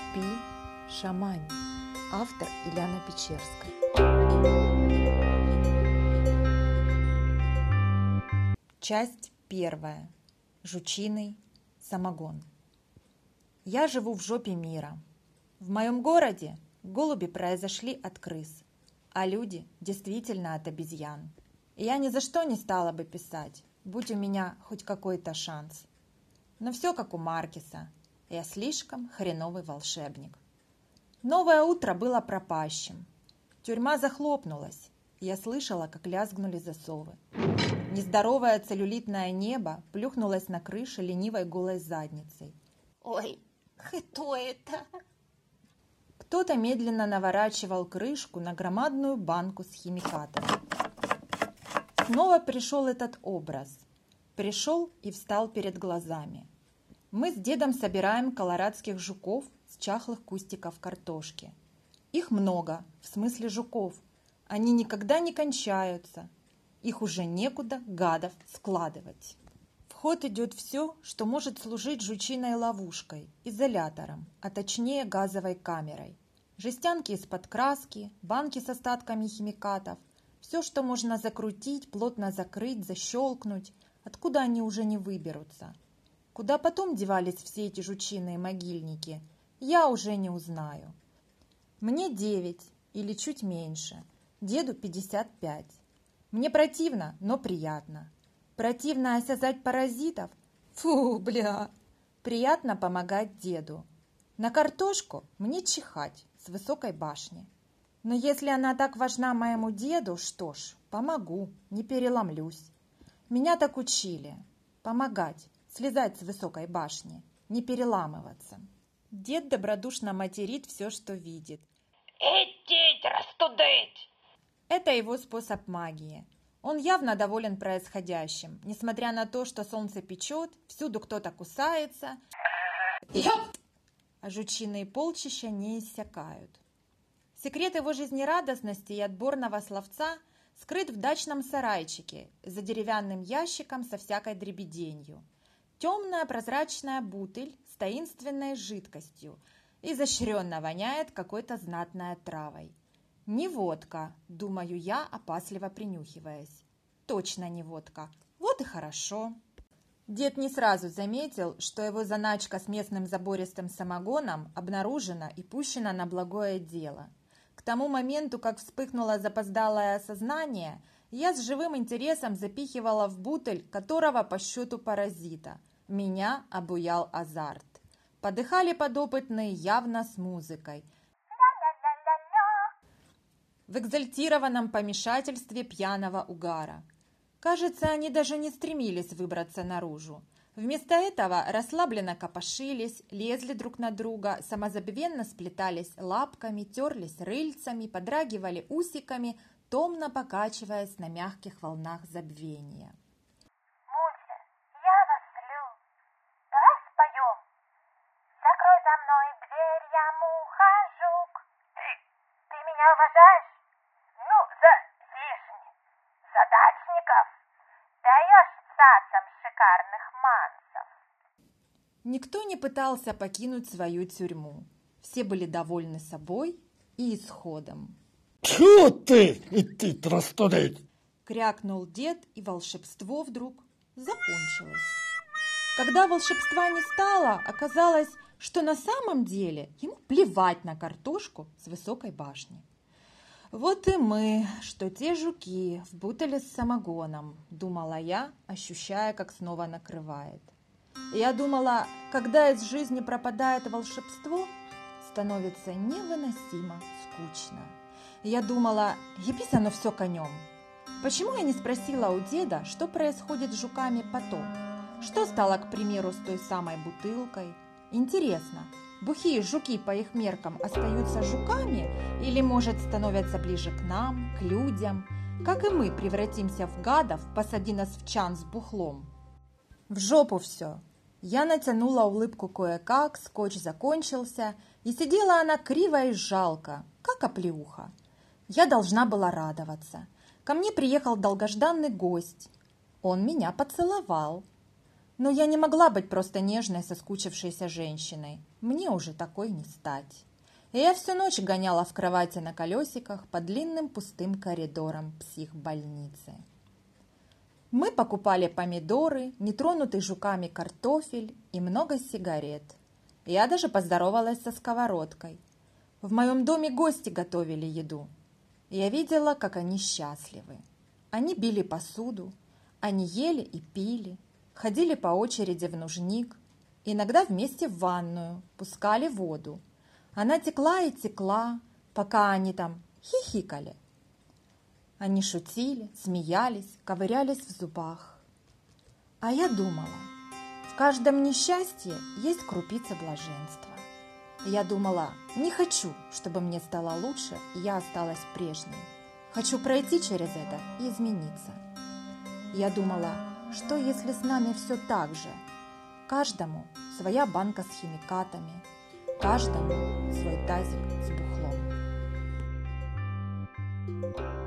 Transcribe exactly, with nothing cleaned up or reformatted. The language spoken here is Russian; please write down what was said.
Спи, шамань. Автор Ильяна Печерская. Часть первая. Жучиный самогон. Я живу в жопе мира. В моем городе голуби произошли от крыс, а люди действительно от обезьян. И я ни за что не стала бы писать, будь у меня хоть какой-то шанс. Но все как у Маркеса. Я слишком хреновый волшебник. Новое утро было пропащим. Тюрьма захлопнулась, и я слышала, как лязгнули засовы. Нездоровое целлюлитное небо плюхнулось на крыше ленивой голой задницей. Ой, кто это? Кто-то медленно наворачивал крышку на громадную банку с химикатами. Снова пришел этот образ. Пришел и встал перед глазами. Мы с дедом собираем колорадских жуков с чахлых кустиков картошки. Их много, в смысле жуков. Они никогда не кончаются. Их уже некуда, гадов, складывать. В ход идет все, что может служить жучиной ловушкой, изолятором, а точнее газовой камерой. Жестянки из-под краски, банки с остатками химикатов. Все, что можно закрутить, плотно закрыть, защелкнуть, откуда они уже не выберутся. Куда потом девались все эти жучиные могильники, я уже не узнаю. Мне девять или чуть меньше, деду пятьдесят пять. Мне противно, но приятно. Противно осязать паразитов? Фу, бля! Приятно помогать деду. На картошку мне чихать с высокой башни. Но если она так важна моему деду, что ж, помогу, не переломлюсь. Меня так учили. Помогать. Слезать с высокой башни, не переламываться. Дед добродушно материт все, что видит. Идите, растудыть! Это его способ магии. Он явно доволен происходящим, несмотря на то, что солнце печет, всюду кто-то кусается, Ёп! а жучиные полчища не иссякают. Секрет его жизнерадостности и отборного словца скрыт в дачном сарайчике за деревянным ящиком со всякой дребеденью. Темная прозрачная бутыль с таинственной жидкостью, изощренно воняет какой-то знатной травой. Не водка, думаю я, опасливо принюхиваясь. Точно не водка. Вот и хорошо. Дед не сразу заметил, что его заначка с местным забористым самогоном обнаружена и пущена на благое дело. К тому моменту, как вспыхнуло запоздалое осознание, я с живым интересом запихивала в бутыль которого по счету паразита. Меня обуял азарт. Подыхали подопытные явно с музыкой. В экзальтированном помешательстве пьяного угара. Кажется, они даже не стремились выбраться наружу. Вместо этого расслабленно копошились, лезли друг на друга, самозабвенно сплетались лапками, терлись рыльцами, подрагивали усиками, томно покачиваясь на мягких волнах забвения. Муся, я вас люблю. Давай споем. Закрой за мной дверь, я муха-жук. Ты, ты меня уважаешь? Ну, за вишни, за дачников. Даешь цацам шикарных мансов. Никто не пытался покинуть свою тюрьму. Все были довольны собой и исходом. Тьфу ты, идти растудить! Крякнул дед, и волшебство вдруг закончилось. Когда волшебства не стало, оказалось, что на самом деле ему плевать на картошку с высокой башни. Вот и мы, что те жуки в бутыле с самогоном, думала я, ощущая, как снова накрывает. Я думала, когда из жизни пропадает волшебство, становится невыносимо скучно. Я думала, ебись оно все конем. Почему я не спросила у деда, что происходит с жуками потом? Что стало, к примеру, с той самой бутылкой? Интересно, бухие жуки по их меркам остаются жуками или, может, становятся ближе к нам, к людям? Как и мы превратимся в гадов, посади нас в чан с бухлом? В жопу все. Я натянула улыбку кое-как, скотч закончился, и сидела она криво и жалко, как оплеуха. Я должна была радоваться. Ко мне приехал долгожданный гость. Он меня поцеловал. Но я не могла быть просто нежной, соскучившейся женщиной. Мне уже такой не стать. И я всю ночь гоняла в кровати на колесиках по длинным пустым коридорам психбольницы. Мы покупали помидоры, нетронутый жуками картофель и много сигарет. Я даже поздоровалась со сковородкой. В моем доме гости готовили еду. Я видела, как они счастливы. Они били посуду, они ели и пили, ходили по очереди в нужник, иногда вместе в ванную, пускали воду. Она текла и текла, пока они там хихикали. Они шутили, смеялись, ковырялись в зубах. А я думала, в каждом несчастье есть крупица блаженства. Я думала, не хочу, чтобы мне стало лучше, и я осталась прежней. Хочу пройти через это и измениться. Я думала, что если с нами все так же? Каждому своя банка с химикатами, каждому свой тазик с бухлом.